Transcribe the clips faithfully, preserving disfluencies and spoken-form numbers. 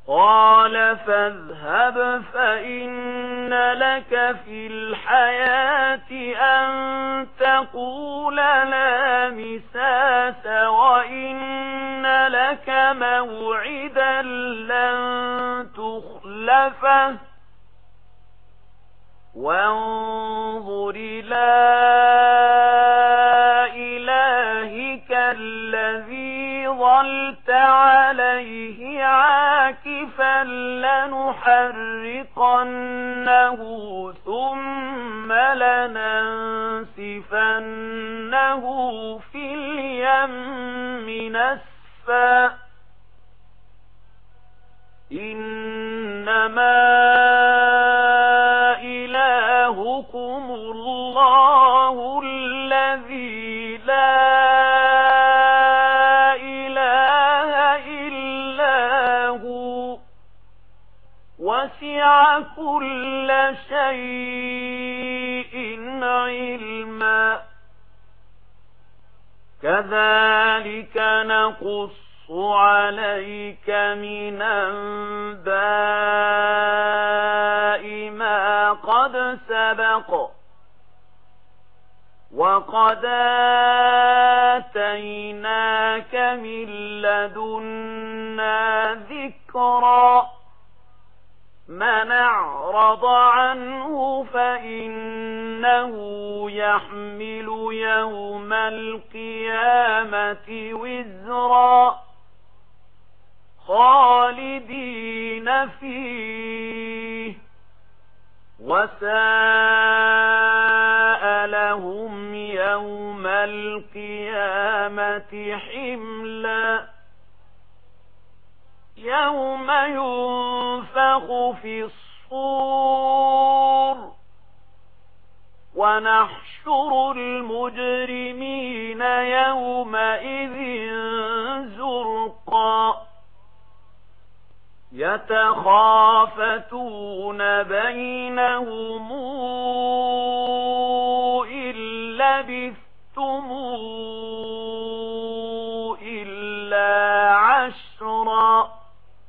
قال فاذهب فإن لك في الحياة أن تقول لا مساس وإن لك موعدا لن تخلفه وانظر إلى إلهك الذي ظلت عليه عاكفا لنحرقنه ثم لننسفنه في اليم نسفا إنما إلهكم الله الذي لا إله إلا هو وسع كل شيء علما كذلك نقص عليك من أنباء ما قد سبق وقد آتيناك من لدنا ذكرا من أعرض عنه فإنه يحمل يوم القيامة وزرا خالدين فيه وساء لهم يوم القيامة حملا يوم ينفخ في الصور ونحشر المجرمين يومئذ زرقا يتخافتون بينهم إن لبثتم إلا عشرا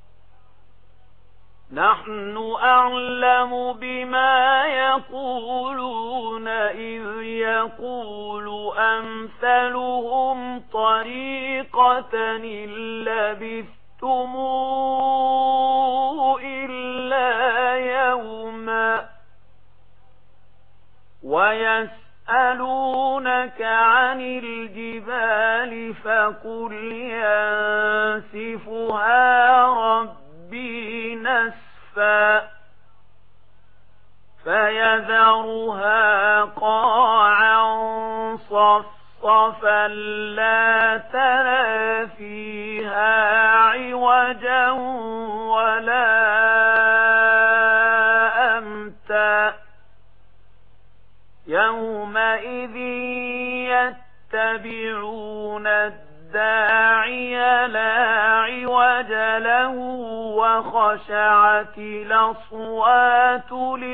نحن أعلم بما يقولون إذ يقول أمثلهم طريقة إن لبثتم إلا يوما ويسألونك عن الجبال فقل ينسفها ربي نسفا فيذرها قاعا صفصفا لا ترى فيها عوجا ولا أمتا يومئذ يتبعون الداعي لا عوج له وخشعت الأصوات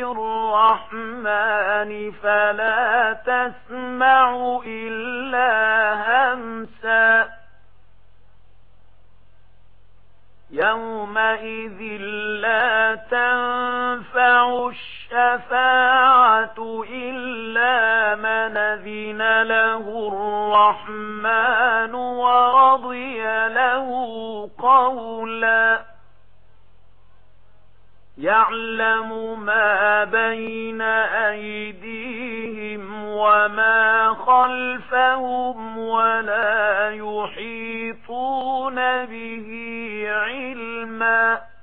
للرحمن فلا تسمع إلا همسا يومئذ لا تنفع الشفاعة إلا من أذن له الرحمن ورضي له قولا يعلم ما بين أيديهم وما خلفهم ولا يحيطون به علما